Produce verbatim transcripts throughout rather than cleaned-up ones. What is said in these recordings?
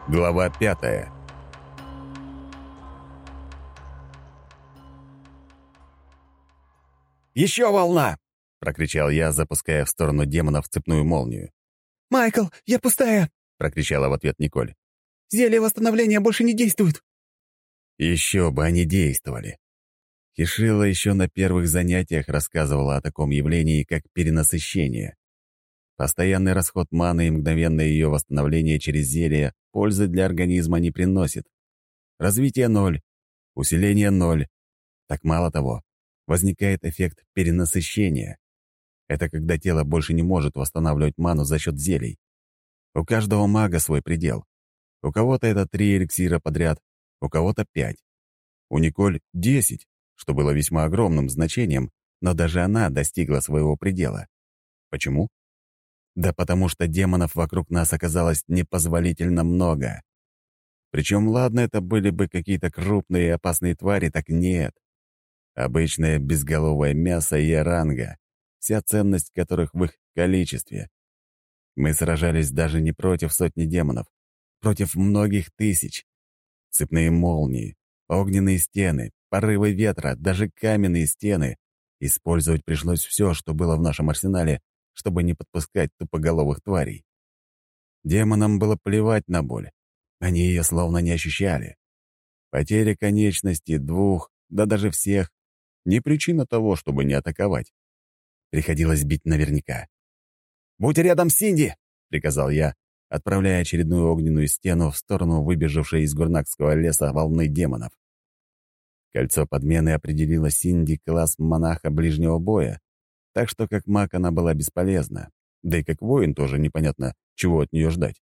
Глава пятая. «Еще волна!» — прокричал я, запуская в сторону демонов цепную молнию. «Майкл, я пустая!» — прокричала в ответ Николь. «Зелье восстановления больше не действует!» Еще бы они действовали. Кишила еще на первых занятиях рассказывала о таком явлении, как перенасыщение. Постоянный расход маны и мгновенное ее восстановление через зелье пользы для организма не приносит. Развитие ноль, усиление ноль. Так мало того, возникает эффект перенасыщения. Это когда тело больше не может восстанавливать ману за счет зелий. У каждого мага свой предел. У кого-то это три эликсира подряд, у кого-то пять. У Николь — десять, что было весьма огромным значением, но даже она достигла своего предела. Почему? Да потому что демонов вокруг нас оказалось непозволительно много. Причем, ладно, это были бы какие-то крупные и опасные твари, так нет. Обычное безголовое мясо и оранга, вся ценность которых в их количестве. Мы сражались даже не против сотни демонов, против многих тысяч. Цепные молнии, огненные стены, порывы ветра, даже каменные стены. Использовать пришлось все, что было в нашем арсенале, чтобы не подпускать тупоголовых тварей. Демонам было плевать на боль. Они ее словно не ощущали. Потеря конечности, двух, да даже всех — не причина того, чтобы не атаковать. Приходилось бить наверняка. «Будь рядом, Синди!» — приказал я, отправляя очередную огненную стену в сторону выбежавшей из гурнакского леса волны демонов. Кольцо подмены определило Синди класс монаха ближнего боя, так что как маг она была бесполезна, да и как воин тоже непонятно, чего от нее ждать.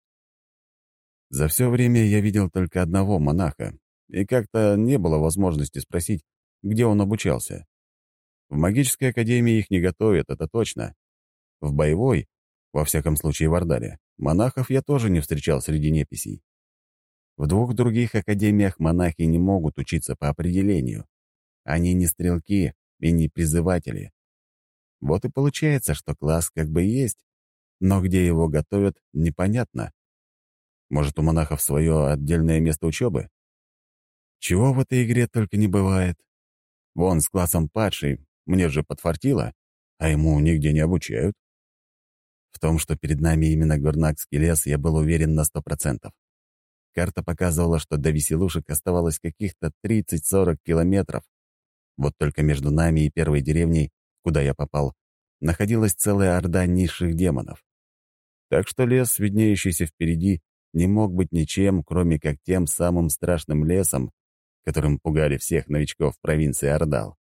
За все время я видел только одного монаха, и как-то не было возможности спросить, где он обучался. В магической академии их не готовят, это точно. В боевой, во всяком случае в Ордале, монахов я тоже не встречал среди неписей. В двух других академиях монахи не могут учиться по определению. Они не стрелки и не призыватели. Вот и получается, что класс как бы есть, но где его готовят, непонятно. Может, у монахов свое отдельное место учебы? Чего в этой игре только не бывает. Вон с классом падший мне же подфартило, а ему нигде не обучают. В том, что перед нами именно Гурнакский лес, я был уверен на сто процентов. Карта показывала, что до веселушек оставалось каких-то тридцать-сорок километров. Вот только между нами и первой деревней, куда я попал, находилась целая орда низших демонов. Так что лес, виднеющийся впереди, не мог быть ничем, кроме как тем самым страшным лесом, которым пугали всех новичков провинции Ордал.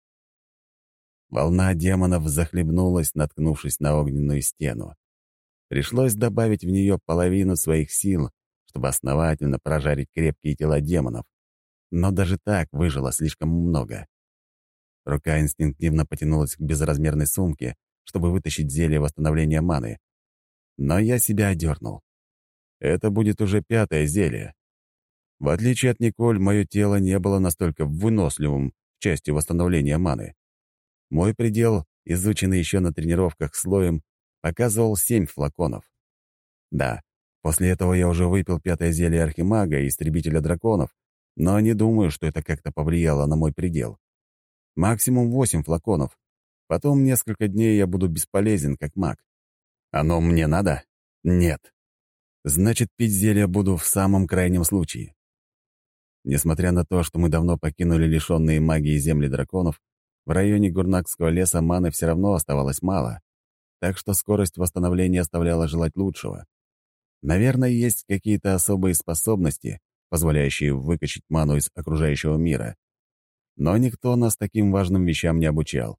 Волна демонов захлебнулась, наткнувшись на огненную стену. Пришлось добавить в нее половину своих сил, чтобы основательно прожарить крепкие тела демонов. Но даже так выжило слишком много. Рука инстинктивно потянулась к безразмерной сумке, чтобы вытащить зелье восстановления маны. Но я себя одернул. Это будет уже пятое зелье. В отличие от Николь, мое тело не было настолько выносливым в части восстановления маны. Мой предел, изученный еще на тренировках слоем, показывал семь флаконов. Да, после этого я уже выпил пятое зелье Архимага и Истребителя драконов, но не думаю, что это как-то повлияло на мой предел. Максимум восемь флаконов. Потом несколько дней я буду бесполезен, как маг. Оно мне надо? Нет. Значит, пить зелье буду в самом крайнем случае. Несмотря на то, что мы давно покинули лишенные магии земли драконов, в районе Гурнакского леса маны все равно оставалось мало, так что скорость восстановления оставляла желать лучшего. Наверное, есть какие-то особые способности, позволяющие выкачать ману из окружающего мира. Но никто нас таким важным вещам не обучал.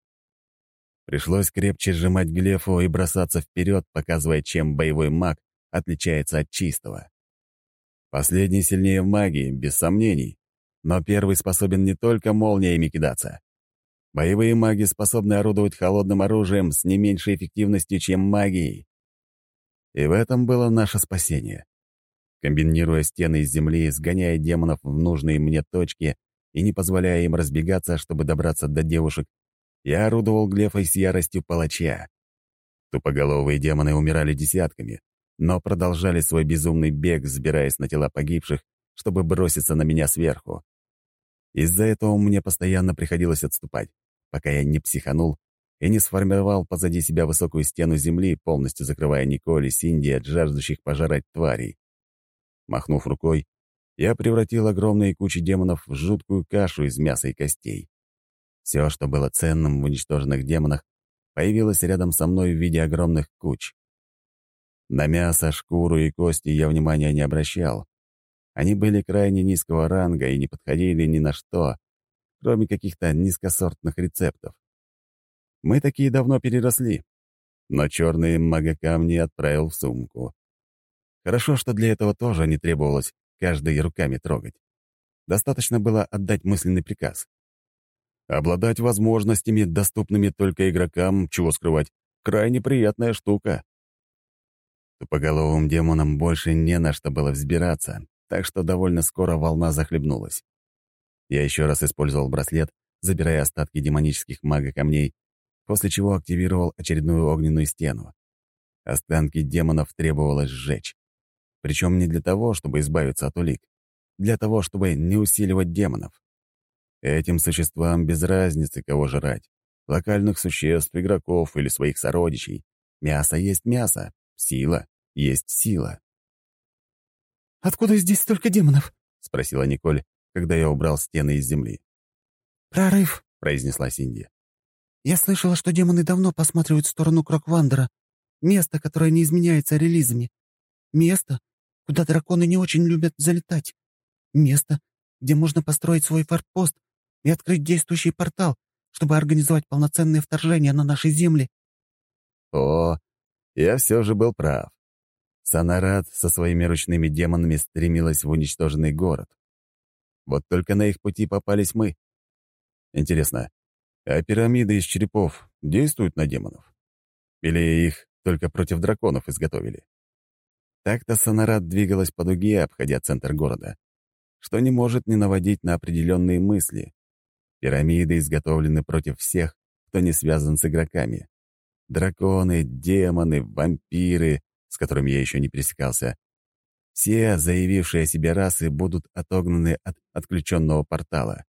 Пришлось крепче сжимать глефу и бросаться вперед, показывая, чем боевой маг отличается от чистого. Последний сильнее в магии, без сомнений, но первый способен не только молниями кидаться. Боевые маги способны орудовать холодным оружием с не меньшей эффективностью, чем магией. И в этом было наше спасение. Комбинируя стены из земли, сгоняя демонов в нужные мне точки и не позволяя им разбегаться, чтобы добраться до девушек, я орудовал глефой с яростью палача. Тупоголовые демоны умирали десятками, но продолжали свой безумный бег, взбираясь на тела погибших, чтобы броситься на меня сверху. Из-за этого мне постоянно приходилось отступать, пока я не психанул и не сформировал позади себя высокую стену земли, полностью закрывая Николь и Синди от жаждущих пожрать тварей. Махнув рукой, я превратил огромные кучи демонов в жуткую кашу из мяса и костей. Все, что было ценным в уничтоженных демонах, появилось рядом со мной в виде огромных куч. На мясо, шкуру и кости я внимания не обращал. Они были крайне низкого ранга и не подходили ни на что, кроме каких-то низкосортных рецептов. Мы такие давно переросли, но черные магокамни отправил в сумку. Хорошо, что для этого тоже не требовалось каждой руками трогать. Достаточно было отдать мысленный приказ. Обладать возможностями, доступными только игрокам, чего скрывать, крайне приятная штука. Тупоголовым демонам больше не на что было взбираться, так что довольно скоро волна захлебнулась. Я еще раз использовал браслет, забирая остатки демонических мага-камней, после чего активировал очередную огненную стену. Останки демонов требовалось сжечь. Причем не для того, чтобы избавиться от улик, для того, чтобы не усиливать демонов. Этим существам без разницы, кого жрать. Локальных существ, игроков или своих сородичей. Мясо есть мясо, сила есть сила. «Откуда здесь столько демонов?» — спросила Николь, когда я убрал стены из земли. «Прорыв», — произнесла Синди. «Я слышала, что демоны давно посматривают в сторону Кроквандера, место, которое не изменяется релизами. Место, куда драконы не очень любят залетать. Место, где можно построить свой форпост и открыть действующий портал, чтобы организовать полноценное вторжение на наши земли». О, я все же был прав. Санарат со своими ручными демонами стремилась в уничтоженный город. Вот только на их пути попались мы. Интересно, а пирамиды из черепов действуют на демонов? Или их только против драконов изготовили? Так-то Санарат двигалась по дуге, обходя центр города, что не может не наводить на определенные мысли. Пирамиды изготовлены против всех, кто не связан с игроками. Драконы, демоны, вампиры, с которыми я еще не пересекался. Все заявившие о себе расы будут отогнаны от отключенного портала.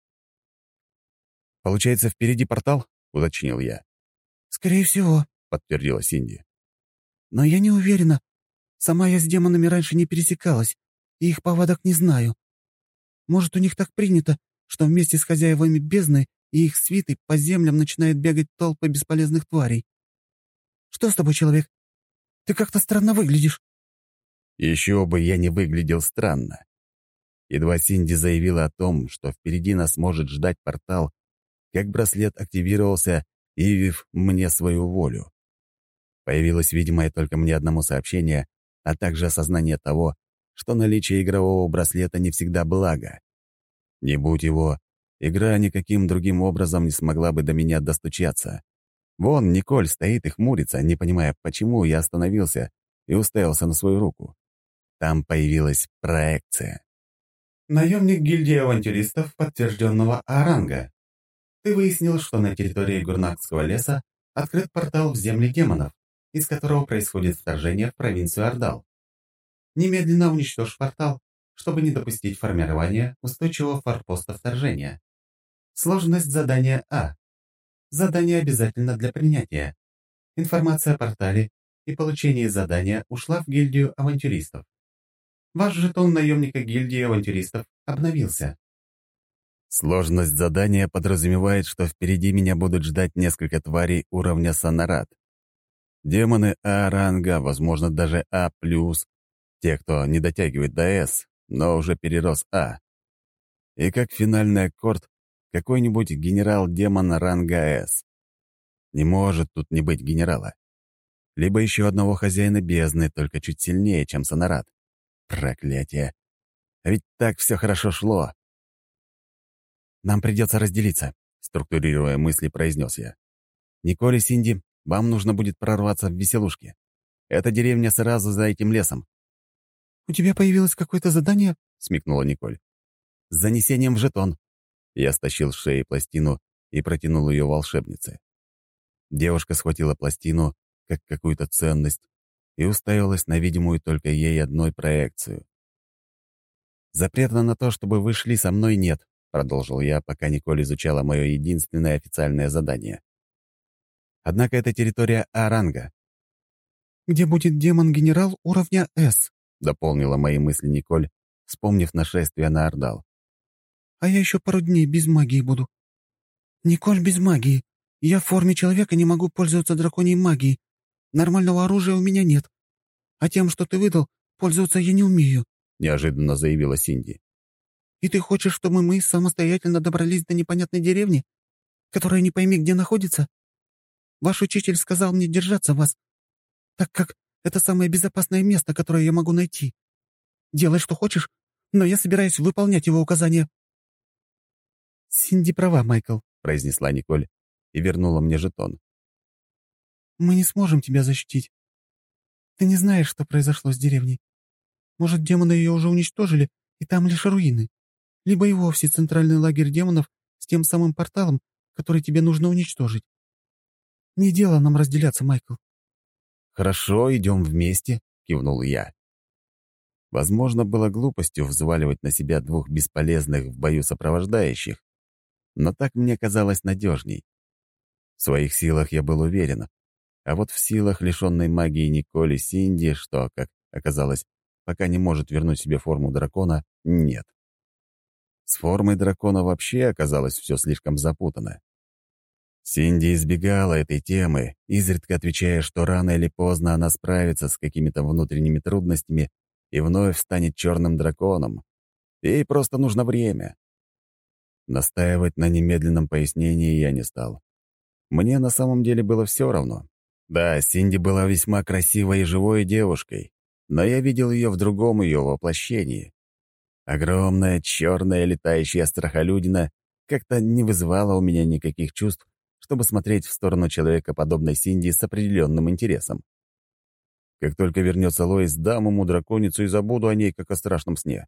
«Получается, впереди портал?» — уточнил я. «Скорее всего», — подтвердила Синди. «но я не уверена. Сама я с демонами раньше не пересекалась, и их повадок не знаю. Может, у них так принято, что вместе с хозяевами бездны и их свитой по землям начинают бегать толпы бесполезных тварей. Что с тобой, человек? Ты как-то странно выглядишь». Еще бы я не выглядел странно. Едва Синди заявила о том, что впереди нас может ждать портал, как браслет активировался, явив мне свою волю. Появилось видимое только мне одному сообщение, а также осознание того, что наличие игрового браслета не всегда благо. Не будь его, игра никаким другим образом не смогла бы до меня достучаться. Вон Николь стоит и хмурится, не понимая, почему я остановился и уставился на свою руку. Там появилась проекция. Наемник гильдии авантюристов подтвержденного А-ранга. Ты выяснил, что на территории Гурнакского леса открыт портал в земли демонов, из которого происходит вторжение в провинцию Ордал. Немедленно уничтожь портал, чтобы не допустить формирования устойчивого форпоста вторжения. Сложность задания А. Задание обязательно для принятия. Информация о портале и получении задания ушла в гильдию авантюристов. Ваш жетон наемника гильдии авантюристов обновился. Сложность задания подразумевает, что впереди меня будут ждать несколько тварей уровня Санарат. Демоны А-ранга, возможно, даже А+, те, кто не дотягивает до С, но уже перерос А. И как финальный аккорд какой-нибудь генерал-демон ранга С. Не может тут не быть генерала. Либо еще одного хозяина бездны, только чуть сильнее, чем Санарат. Проклятие. А ведь так все хорошо шло. «Нам придется разделиться», — структурируя мысли, произнес я. «Николь и Синди, вам нужно будет прорваться в веселушки. Эта деревня сразу за этим лесом». «У тебя появилось какое-то задание?» — смекнула Николь. «С занесением в жетон». Я стащил с шеи пластину и протянул ее волшебнице. Девушка схватила пластину, как какую-то ценность, и уставилась на видимую только ей одной проекцию. «Запрета на то, чтобы вы шли со мной, нет», — продолжил я, пока Николь изучала мое единственное официальное задание. «Однако это территория А-ранга». «Где будет демон-генерал уровня С», — дополнила мои мысли Николь, вспомнив нашествие на Ордал. «а я еще пару дней без магии буду». «Николь без магии. Я в форме человека не могу пользоваться драконьей магией. Нормального оружия у меня нет. А тем, что ты выдал, пользоваться я не умею», — неожиданно заявила Синди. «И ты хочешь, чтобы мы самостоятельно добрались до непонятной деревни, которая не пойми где находится? Ваш учитель сказал мне держаться вас, так как это самое безопасное место, которое я могу найти. Делай, что хочешь, но я собираюсь выполнять его указания». «Синди права, Майкл», — произнесла Николь и вернула мне жетон. «Мы не сможем тебя защитить. Ты не знаешь, что произошло с деревней. Может, демоны ее уже уничтожили, и там лишь руины. Либо и вовсе центральный лагерь демонов с тем самым порталом, который тебе нужно уничтожить. Не дело нам разделяться, Майкл». «Хорошо, идем вместе», — кивнул я. Возможно, было глупостью взваливать на себя двух бесполезных в бою сопровождающих, но так мне казалось надежней. В своих силах я был уверен, а вот в силах, лишенной магии Николь и Синди, что, как оказалось, пока не может вернуть себе форму дракона, нет. С формой дракона вообще оказалось все слишком запутанно. Синди избегала этой темы, изредка отвечая, что рано или поздно она справится с какими-то внутренними трудностями и вновь станет черным драконом. Ей просто нужно время. Настаивать на немедленном пояснении я не стал. Мне на самом деле было все равно. Да, Синди была весьма красивой и живой девушкой, но я видел ее в другом ее воплощении. Огромная, черная, летающая страхолюдина как-то не вызывала у меня никаких чувств, чтобы смотреть в сторону человека, подобной Синди, с определенным интересом. Как только вернется Лоис, дам ему драконицу и забуду о ней, как о страшном сне.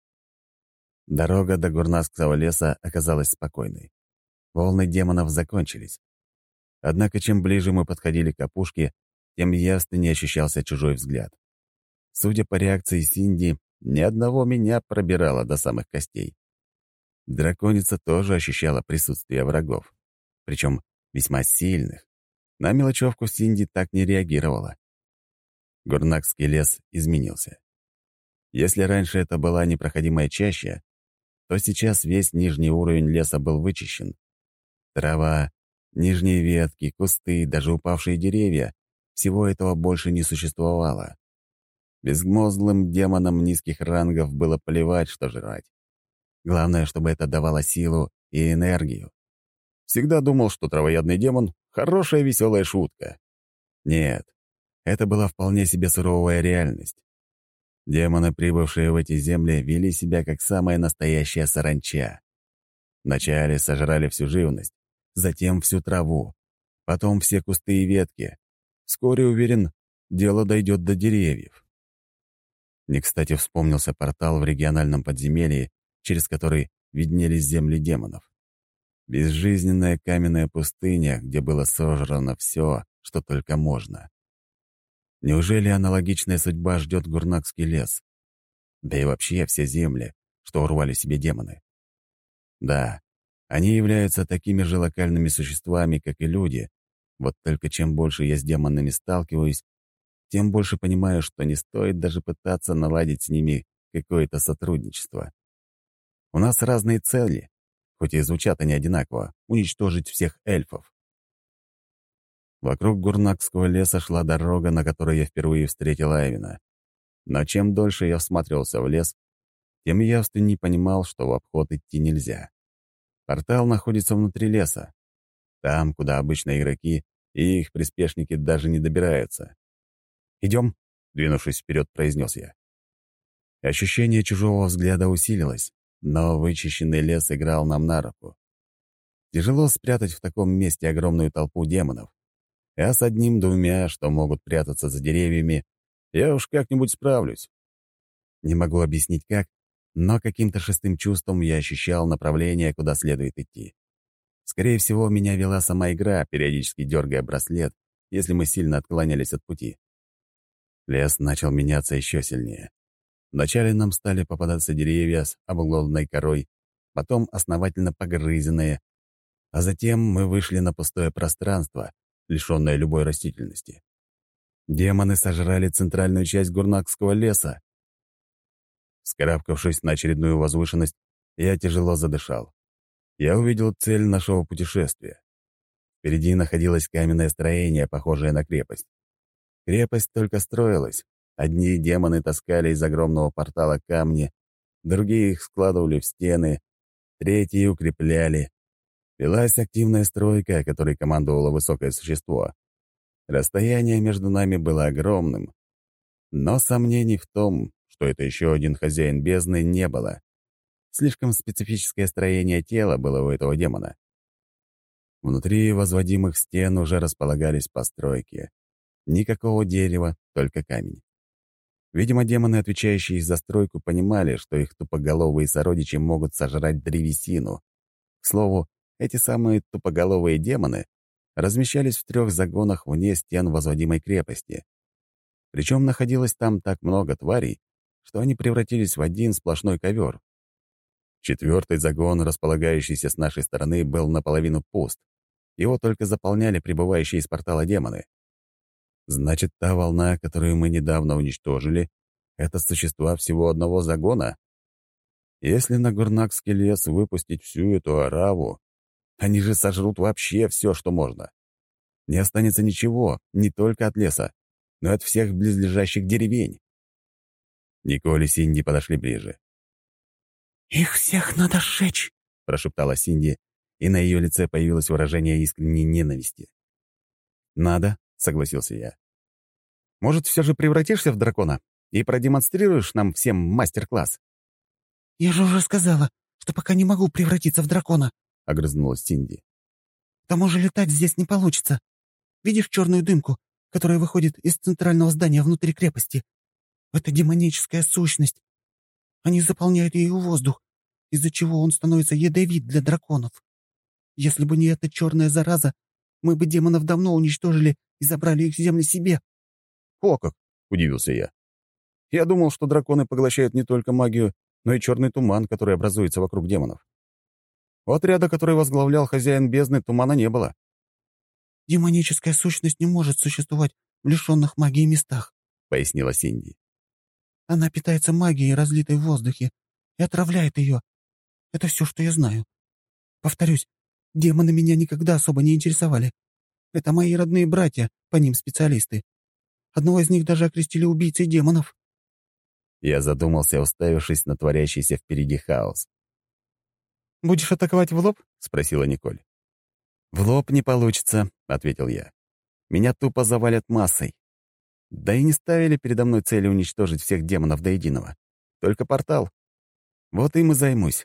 Дорога до Гурнакского леса оказалась спокойной. Волны демонов закончились. Однако, чем ближе мы подходили к опушке, тем явственнее ощущался чужой взгляд. Судя по реакции Синди, ни одного меня пробирало до самых костей. Драконица тоже ощущала присутствие врагов, причем весьма сильных. На мелочевку Синди так не реагировала. Гурнакский лес изменился. Если раньше это была непроходимая чаща, то сейчас весь нижний уровень леса был вычищен. Трава, нижние ветки, кусты, даже упавшие деревья — всего этого больше не существовало. Безмозглым демонам низких рангов было плевать, что жрать. Главное, чтобы это давало силу и энергию. Всегда думал, что травоядный демон — хорошая веселая шутка. Нет, это была вполне себе суровая реальность. Демоны, прибывшие в эти земли, вели себя как самая настоящая саранча. Вначале сожрали всю живность, затем всю траву, потом все кусты и ветки. Вскоре, уверен, дело дойдет до деревьев. Не кстати вспомнился портал в региональном подземелье, через который виднелись земли демонов. Безжизненная каменная пустыня, где было сожрано все, что только можно. Неужели аналогичная судьба ждет Гурнакский лес? Да и вообще все земли, что урвали себе демоны. Да, они являются такими же локальными существами, как и люди, вот только чем больше я с демонами сталкиваюсь, тем больше понимаю, что не стоит даже пытаться наладить с ними какое-то сотрудничество. У нас разные цели, хоть и звучат они одинаково — уничтожить всех эльфов. Вокруг Гурнакского леса шла дорога, на которой я впервые встретил Айвена. Но чем дольше я всматривался в лес, тем явственней понимал, что в обход идти нельзя. Портал находится внутри леса, там, куда обычно игроки и их приспешники даже не добираются. «Идем», — двинувшись вперед, произнес я. Ощущение чужого взгляда усилилось, но вычищенный лес играл нам на руку. Тяжело спрятать в таком месте огромную толпу демонов. А с одним-двумя, что могут прятаться за деревьями, я уж как-нибудь справлюсь. Не могу объяснить как, но каким-то шестым чувством я ощущал направление, куда следует идти. Скорее всего, меня вела сама игра, периодически дергая браслет, если мы сильно отклонялись от пути. Лес начал меняться еще сильнее. Вначале нам стали попадаться деревья с обглоданной корой, потом основательно погрызенные, а затем мы вышли на пустое пространство, лишенное любой растительности. Демоны сожрали центральную часть гурнакского леса. Вскарабкавшись на очередную возвышенность, я тяжело задышал. Я увидел цель нашего путешествия. Впереди находилось каменное строение, похожее на крепость. Крепость только строилась. Одни демоны таскали из огромного портала камни, другие их складывали в стены, третьи укрепляли. Велась активная стройка, которой командовало высокое существо. Расстояние между нами было огромным, но сомнений в том, что это еще один хозяин бездны, не было. Слишком специфическое строение тела было у этого демона. Внутри возводимых стен уже располагались постройки. Никакого дерева, только камень. Видимо, демоны, отвечающие за стройку, понимали, что их тупоголовые сородичи могут сожрать древесину. К слову, эти самые тупоголовые демоны размещались в трех загонах вне стен возводимой крепости. Причем находилось там так много тварей, что они превратились в один сплошной ковер. Четвертый загон, располагающийся с нашей стороны, был наполовину пуст. Его только заполняли прибывающие из портала демоны. Значит, та волна, которую мы недавно уничтожили, это существа всего одного загона? Если на Гурнакский лес выпустить всю эту ораву, они же сожрут вообще все, что можно. Не останется ничего, не только от леса, но и от всех близлежащих деревень. Николь и Синди подошли ближе. «Их всех надо сжечь!» — прошептала Синди, и на ее лице появилось выражение искренней ненависти. «Надо», — согласился я. «Может, все же превратишься в дракона и продемонстрируешь нам всем мастер-класс?» «Я же уже сказала, что пока не могу превратиться в дракона», — огрызнулась Синди. «К тому же летать здесь не получится. Видишь черную дымку, которая выходит из центрального здания внутри крепости? Это демоническая сущность. Они заполняют ее воздух, из-за чего он становится ядовит для драконов. Если бы не эта черная зараза, мы бы демонов давно уничтожили и забрали их земли себе». «О как!» — удивился я. «Я думал, что драконы поглощают не только магию, но и черный туман, который образуется вокруг демонов. У отряда, который возглавлял хозяин бездны, тумана не было». «Демоническая сущность не может существовать в лишенных магии местах», — пояснила Синди. «Она питается магией, разлитой в воздухе, и отравляет ее. Это все, что я знаю. Повторюсь, демоны меня никогда особо не интересовали. Это мои родные братья, по ним специалисты. Одного из них даже окрестили убийцей демонов». Я задумался, уставившись на творящийся впереди хаос. «Будешь атаковать в лоб?» — спросила Николь. «В лоб не получится», — ответил я. «Меня тупо завалят массой. Да и не ставили передо мной цели уничтожить всех демонов до единого. Только портал. Вот им и займусь».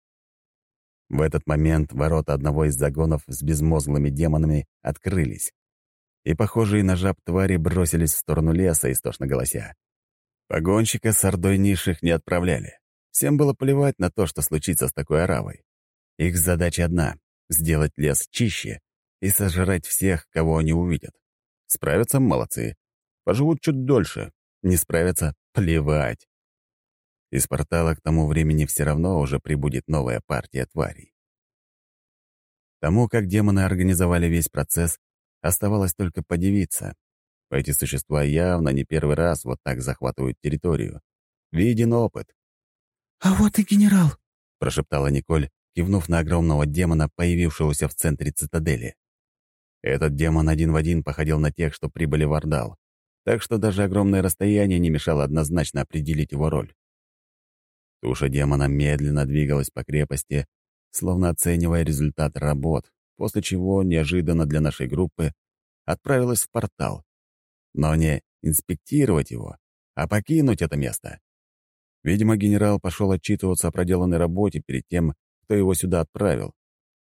В этот момент ворота одного из загонов с безмозглыми демонами открылись, и похожие на жаб твари бросились в сторону леса, истошно голося. Погонщика с ордой низших не отправляли. Всем было плевать на то, что случится с такой оравой. Их задача одна — сделать лес чище и сожрать всех, кого они увидят. Справятся — молодцы. Поживут чуть дольше. Не справятся — плевать. Из портала к тому времени все равно уже прибудет новая партия тварей. Тому, как демоны организовали весь процесс, оставалось только подивиться. Эти существа явно не первый раз вот так захватывают территорию. Виден опыт. «А вот и генерал», — прошептала Николь, кивнув на огромного демона, появившегося в центре цитадели. Этот демон один в один походил на тех, что прибыли в Ордал, так что даже огромное расстояние не мешало однозначно определить его роль. Туша демона медленно двигалась по крепости, словно оценивая результат работ, после чего, неожиданно для нашей группы, отправилась в портал. Но не инспектировать его, а покинуть это место. Видимо, генерал пошел отчитываться о проделанной работе перед тем, кто его сюда отправил.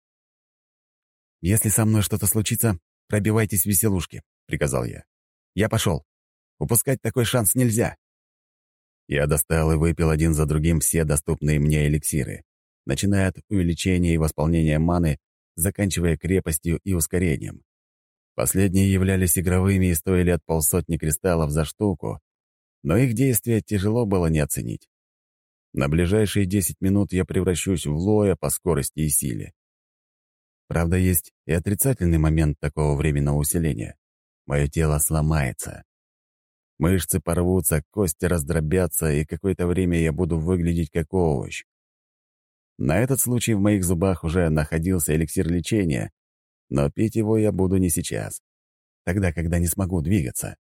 «Если со мной что-то случится, пробивайтесь в веселушки», — приказал я. «Я пошел. Упускать такой шанс нельзя». Я достал и выпил один за другим все доступные мне эликсиры, начиная от увеличения и восполнения маны, заканчивая крепостью и ускорением. Последние являлись игровыми и стоили от полсотни кристаллов за штуку, но их действия тяжело было не оценить. На ближайшие десять минут я превращусь в Лоя по скорости и силе. Правда, есть и отрицательный момент такого временного усиления. Мое тело сломается. Мышцы порвутся, кости раздробятся, и какое-то время я буду выглядеть как овощ. На этот случай в моих зубах уже находился эликсир лечения, но пить его я буду не сейчас, тогда, когда не смогу двигаться.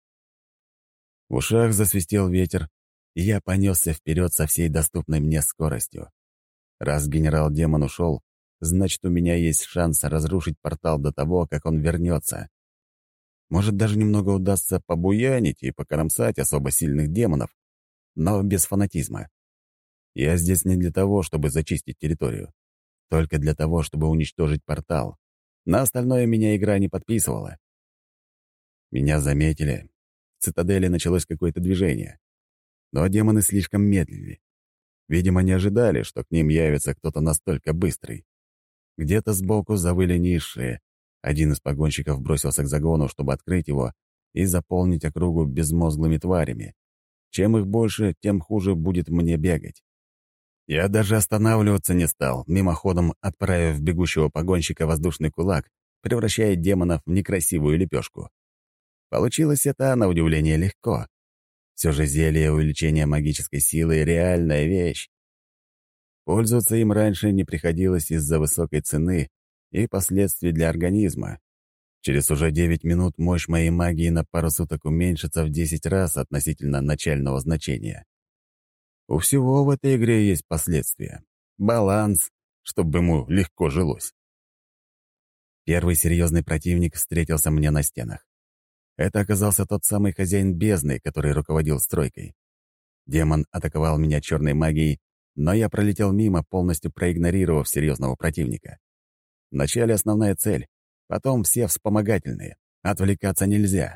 В ушах засвистел ветер, и я понесся вперед со всей доступной мне скоростью. Раз генерал-демон ушел, значит, у меня есть шанс разрушить портал до того, как он вернется. Может, даже немного удастся побуянить и покромсать особо сильных демонов, но без фанатизма. Я здесь не для того, чтобы зачистить территорию, только для того, чтобы уничтожить портал. На остальное меня игра не подписывала. Меня заметили. В цитадели началось какое-то движение. Но демоны слишком медлили. Видимо, не ожидали, что к ним явится кто-то настолько быстрый. Где-то сбоку завыли низшие. Один из погонщиков бросился к загону, чтобы открыть его и заполнить округу безмозглыми тварями. Чем их больше, тем хуже будет мне бегать. Я даже останавливаться не стал, мимоходом отправив бегущего погонщика воздушный кулак, превращая демонов в некрасивую лепешку. Получилось это, на удивление, легко. Все же зелье увеличения магической силы — реальная вещь. Пользоваться им раньше не приходилось из-за высокой цены и последствий для организма. Через уже девять минут мощь моей магии на пару суток уменьшится в десять раз относительно начального значения. У всего в этой игре есть последствия. Баланс, чтобы ему легко жилось. Первый серьезный противник встретился мне на стенах. Это оказался тот самый хозяин бездны, который руководил стройкой. Демон атаковал меня черной магией, но я пролетел мимо, полностью проигнорировав серьезного противника. Вначале основная цель, потом все вспомогательные. Отвлекаться нельзя.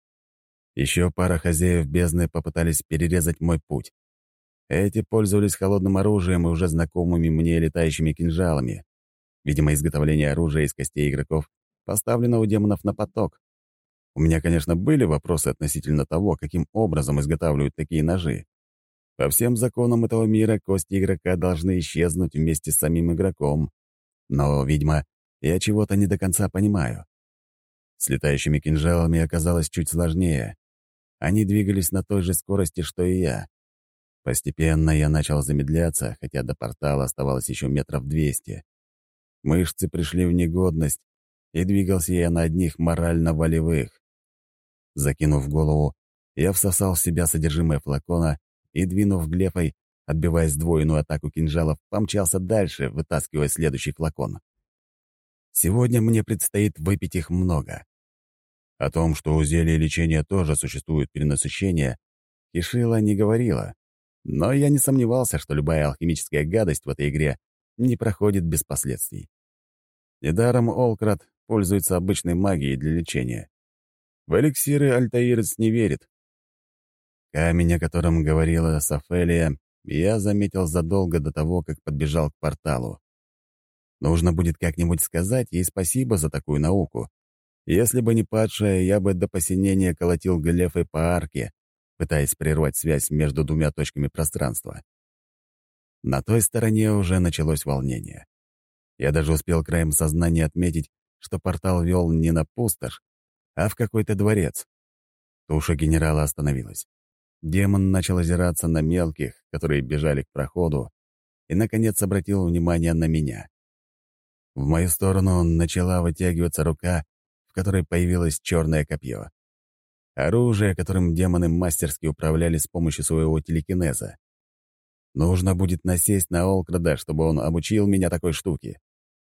Еще пара хозяев бездны попытались перерезать мой путь. Эти пользовались холодным оружием и уже знакомыми мне летающими кинжалами. Видимо, изготовление оружия из костей игроков поставлено у демонов на поток. У меня, конечно, были вопросы относительно того, каким образом изготавливают такие ножи. По всем законам этого мира кости игрока должны исчезнуть вместе с самим игроком. Но, видимо, я чего-то не до конца понимаю. С летающими кинжалами оказалось чуть сложнее. Они двигались на той же скорости, что и я. Постепенно я начал замедляться, хотя до портала оставалось еще метров двести. Мышцы пришли в негодность, и двигался я на одних морально-волевых. Закинув голову, я всосал в себя содержимое флакона и, двинув глефой, отбивая сдвоенную атаку кинжалов, помчался дальше, вытаскивая следующий флакон. Сегодня мне предстоит выпить их много. О том, что у зелья лечения тоже существует перенасыщение, Кишила не говорила, но я не сомневался, что любая алхимическая гадость в этой игре не проходит без последствий. Недаром Олкрат пользуется обычной магией для лечения. В эликсиры Альтаирец не верит. Камень, о котором говорила Сафелия, я заметил задолго до того, как подбежал к порталу. Нужно будет как-нибудь сказать ей спасибо за такую науку. Если бы не падшая, я бы до посинения колотил глефой по арке, пытаясь прервать связь между двумя точками пространства. На той стороне уже началось волнение. Я даже успел краем сознания отметить, что портал вел не на пустошь, а в какой-то дворец. Туша генерала остановилась. Демон начал озираться на мелких, которые бежали к проходу, и, наконец, обратил внимание на меня. В мою сторону начала вытягиваться рука, в которой появилось черное копье. Оружие, которым демоны мастерски управляли с помощью своего телекинеза. Нужно будет насесть на Олкрада, чтобы он обучил меня такой штуке.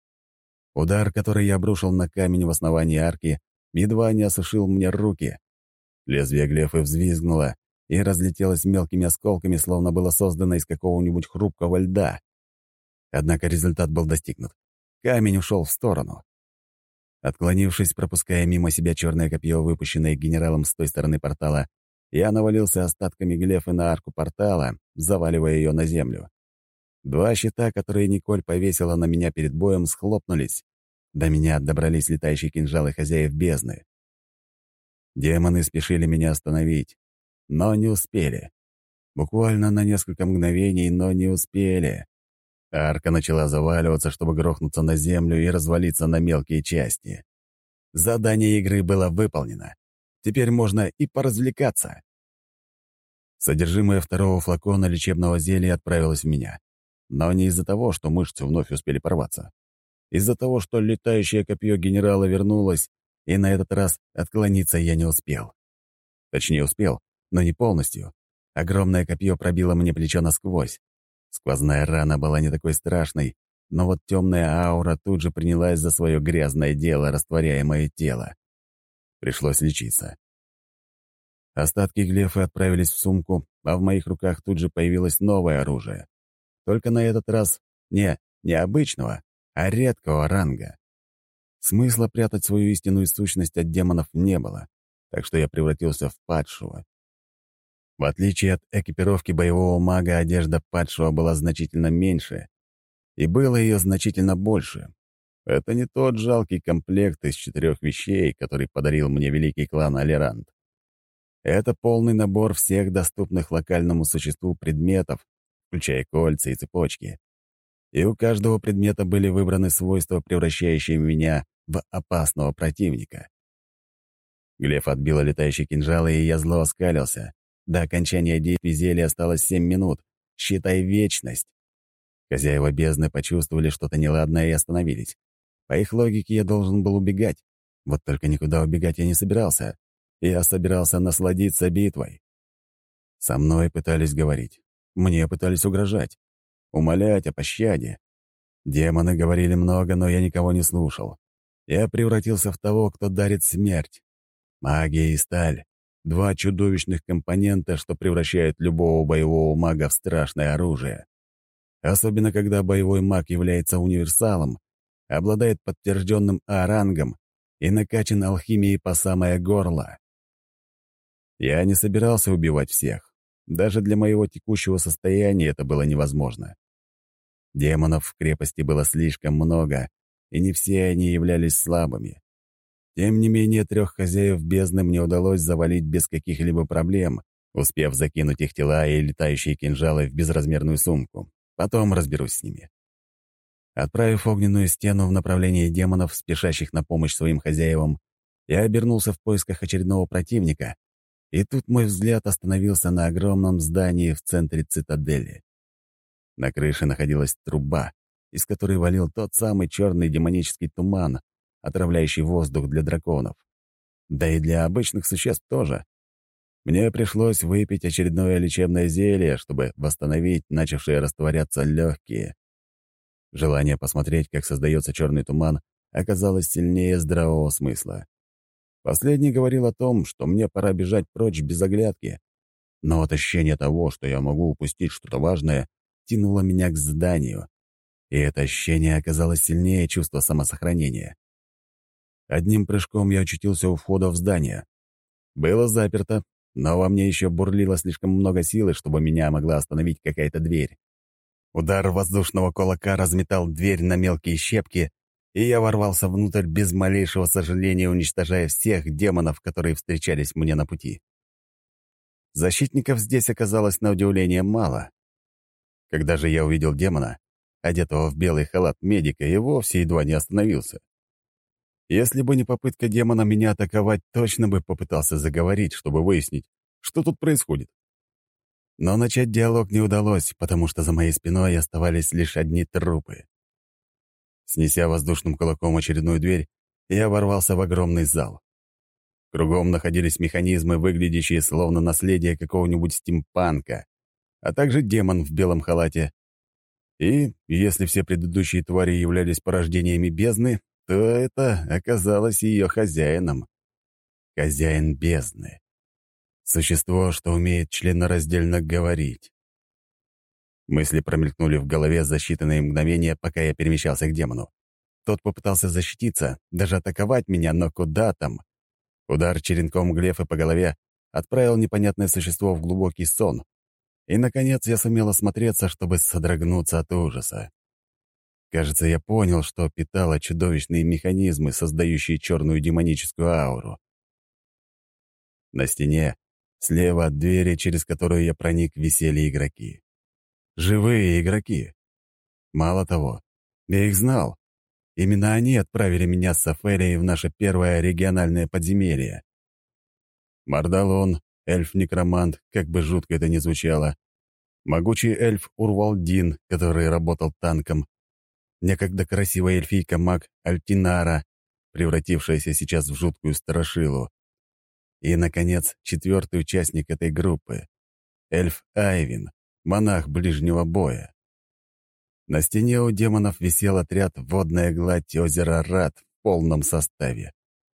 Удар, который я обрушил на камень в основании арки, едва не осушил мне руки. Лезвие глефы взвизгнуло и разлетелось мелкими осколками, словно было создано из какого-нибудь хрупкого льда. Однако результат был достигнут. Камень ушел в сторону. Отклонившись, пропуская мимо себя черное копье, выпущенное генералом с той стороны портала, я навалился остатками глефы на арку портала, заваливая ее на землю. Два щита, которые Николь повесила на меня перед боем, схлопнулись. До меня добрались летающие кинжалы хозяев бездны. Демоны спешили меня остановить. но не успели. Буквально на несколько мгновений, но не успели. Арка начала заваливаться, чтобы грохнуться на землю и развалиться на мелкие части. Задание игры было выполнено. Теперь можно и поразвлекаться. Содержимое второго флакона лечебного зелья отправилось в меня. Но не из-за того, что мышцы вновь успели порваться. Из-за того, что летающее копье генерала вернулось, и на этот раз отклониться я не успел. Точнее, успел, но не полностью. Огромное копье пробило мне плечо насквозь. Сквозная рана была не такой страшной, но вот темная аура тут же принялась за свое грязное дело, растворяя мое тело. Пришлось лечиться. Остатки глефы отправились в сумку, а в моих руках тут же появилось новое оружие. Только на этот раз не необычного, а редкого ранга. Смысла прятать свою истинную сущность от демонов не было, так что я превратился в падшего. В отличие от экипировки боевого мага, одежда падшего была значительно меньше, и было ее значительно больше. Это не тот жалкий комплект из четырех вещей, который подарил мне великий клан Алерант. Это полный набор всех доступных локальному существу предметов, включая кольца и цепочки. И у каждого предмета были выбраны свойства, превращающие меня в опасного противника. Глеф отбила летающий кинжал, и я зло оскалился. До окончания действия зелья осталось семь минут. Считай вечность. Хозяева бездны почувствовали что-то неладное и остановились. По их логике, я должен был убегать. Вот только никуда убегать я не собирался. Я собирался насладиться битвой. Со мной пытались говорить. Мне пытались угрожать. Умолять о пощаде. Демоны говорили много, но я никого не слушал. Я превратился в того, кто дарит смерть. Магия и сталь — два чудовищных компонента, что превращают любого боевого мага в страшное оружие. Особенно, когда боевой маг является универсалом, обладает подтвержденным А-рангом и накачан алхимией по самое горло. Я не собирался убивать всех. Даже для моего текущего состояния это было невозможно. Демонов в крепости было слишком много, и не все они являлись слабыми. Тем не менее, трех хозяев бездны мне удалось завалить без каких-либо проблем, успев закинуть их тела и летающие кинжалы в безразмерную сумку. Потом разберусь с ними. Отправив огненную стену в направлении демонов, спешащих на помощь своим хозяевам, я обернулся в поисках очередного противника, и тут мой взгляд остановился на огромном здании в центре цитадели. На крыше находилась труба, из которой валил тот самый черный демонический туман, отравляющий воздух для драконов. Да и для обычных существ тоже. Мне пришлось выпить очередное лечебное зелье, чтобы восстановить начавшие растворяться легкие. Желание посмотреть, как создается черный туман, оказалось сильнее здравого смысла. Последний говорил о том, что мне пора бежать прочь без оглядки. Но вот ощущение того, что я могу упустить что-то важное, тянуло меня к зданию. И это ощущение оказалось сильнее чувства самосохранения. Одним прыжком я очутился у входа в здание. Было заперто, но во мне еще бурлило слишком много силы, чтобы меня могла остановить какая-то дверь. Удар воздушного кулака разметал дверь на мелкие щепки, и я ворвался внутрь без малейшего сожаления, уничтожая всех демонов, которые встречались мне на пути. Защитников здесь оказалось на удивление мало. Когда же я увидел демона, одетого в белый халат медика, и вовсе едва не остановился. Если бы не попытка демона меня атаковать, точно бы попытался заговорить, чтобы выяснить, что тут происходит. Но начать диалог не удалось, потому что за моей спиной оставались лишь одни трупы. Снеся воздушным кулаком очередную дверь, я ворвался в огромный зал. Кругом находились механизмы, выглядящие словно наследие какого-нибудь стимпанка, а также демон в белом халате. И, если все предыдущие твари являлись порождениями бездны, то это оказалось ее хозяином. Хозяин бездны. Существо, что умеет членораздельно говорить. Мысли промелькнули в голове за считанные мгновения, пока я перемещался к демону. Тот попытался защититься, даже атаковать меня, но куда там? Удар черенком глефы по голове отправил непонятное существо в глубокий сон. И, наконец, я сумел осмотреться, чтобы содрогнуться от ужаса. Кажется, я понял, что питало чудовищные механизмы, создающие черную демоническую ауру. На стене, Слева от двери, через которую я проник, висели игроки. Живые игроки. Мало того, я их знал. Именно они отправили меня с Сафелией в наше первое региональное подземелье. Мардалон, эльф-некромант, как бы жутко это ни звучало, могучий эльф Урвалдин, который работал танком, некогда красивая эльфийка-маг Альтинара, превратившаяся сейчас в жуткую страшилу. И, наконец, четвертый участник этой группы — эльф Айвин, монах ближнего боя. На стене у демонов висел отряд «Водная гладь озера Рат» в полном составе.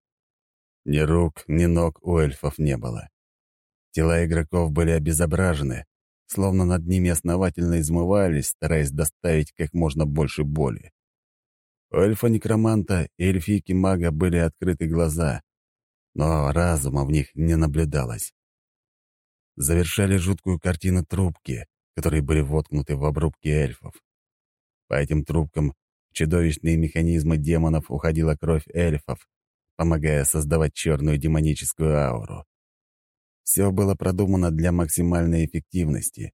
Ни рук, ни ног у эльфов не было. Тела игроков были обезображены, словно над ними основательно измывались, стараясь доставить как можно больше боли. У эльфа-некроманта и эльфийки-мага были открыты глаза, но разума в них не наблюдалось. Завершали жуткую картину трубки, которые были воткнуты в обрубки эльфов. По этим трубкам в чудовищные механизмы демонов уходила кровь эльфов, помогая создавать черную демоническую ауру. Все было продумано для максимальной эффективности.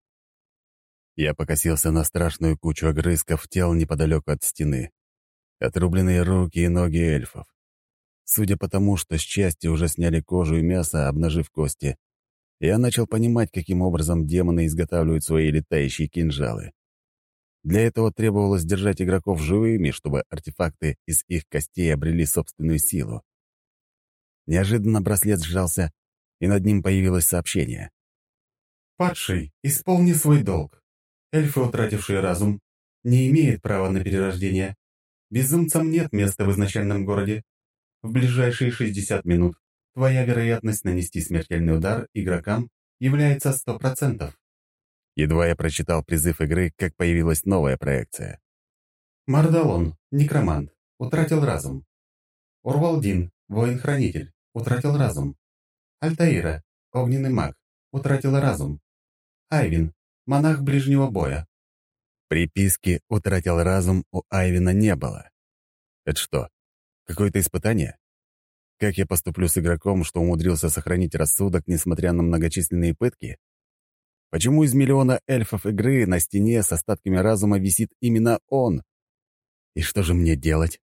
Я покосился на страшную кучу огрызков тел неподалеку от стены. Отрубленные руки и ноги эльфов. Судя по тому, что с части уже сняли кожу и мясо, обнажив кости, я начал понимать, каким образом демоны изготавливают свои летающие кинжалы. Для этого требовалось держать игроков живыми, чтобы артефакты из их костей обрели собственную силу. Неожиданно браслет сжался, и над ним появилось сообщение. «Падший, исполни свой долг. Эльфы, утратившие разум, не имеют права на перерождение. Безумцам нет места в изначальном городе. В ближайшие шестьдесят минут твоя вероятность нанести смертельный удар игрокам является сто процентов. Едва я прочитал призыв игры, как появилась новая проекция. Мардалон, некромант, утратил разум. Урвалдин, воин-хранитель, утратил разум. Альтаира, огненный маг, утратил разум. Айвин, монах ближнего боя. Приписки «утратил разум» у Айвина не было. Это что, какое-то испытание? Как я поступлю с игроком, что умудрился сохранить рассудок, несмотря на многочисленные пытки? Почему из миллиона эльфов игры на стене с остатками разума висит именно он? И что же мне делать?